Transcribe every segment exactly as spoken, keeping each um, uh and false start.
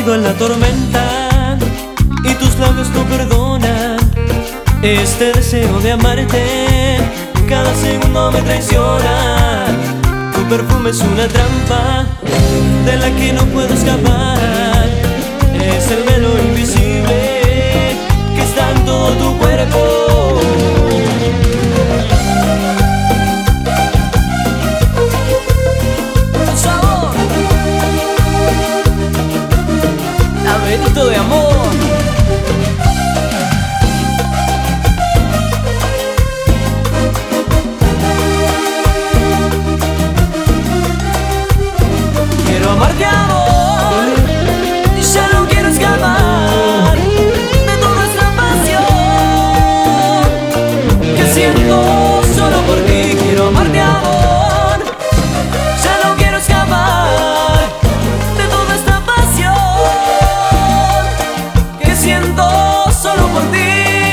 caído en la tormenta y tus labios no perdonan este deseo de amarte. Cada segundo me traiciona. Tu perfume es una trampa de la que no puedo escapar. Es el velo invisible que está en todo tu cuerpo. Laberinto de amor. Quiero amarte, amor, y ya no quiero escapar de toda esta pasión que siento solo por ti. Quiero amarte, amor, ya no quiero escapar de toda esta pasión que siento solo por ti.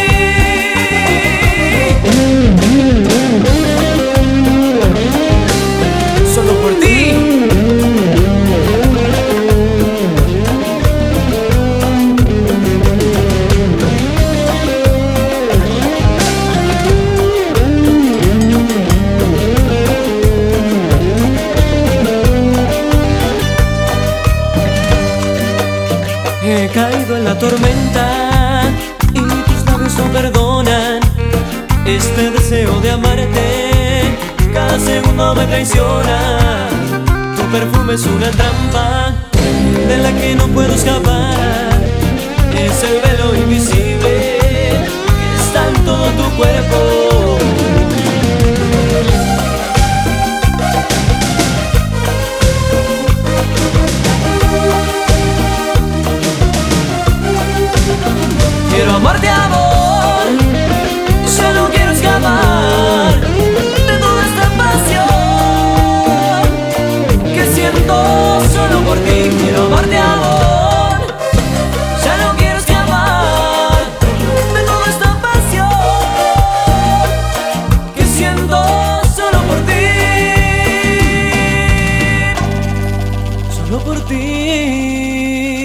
Solo por ti. He caído en la tormenta y tus labios no perdonan este deseo de amarte. Cada segundo me traiciona. Tu perfume es una trampa de la que no puedo escapar. Es el velo invisible que está en todo tu cuerpo. Quiero amarte, amor, yo no quiero escapar de toda esta pasión que siento solo por ti. Quiero amarte, amor, ya no quiero escapar de toda esta pasión que siento solo por ti. Solo por ti.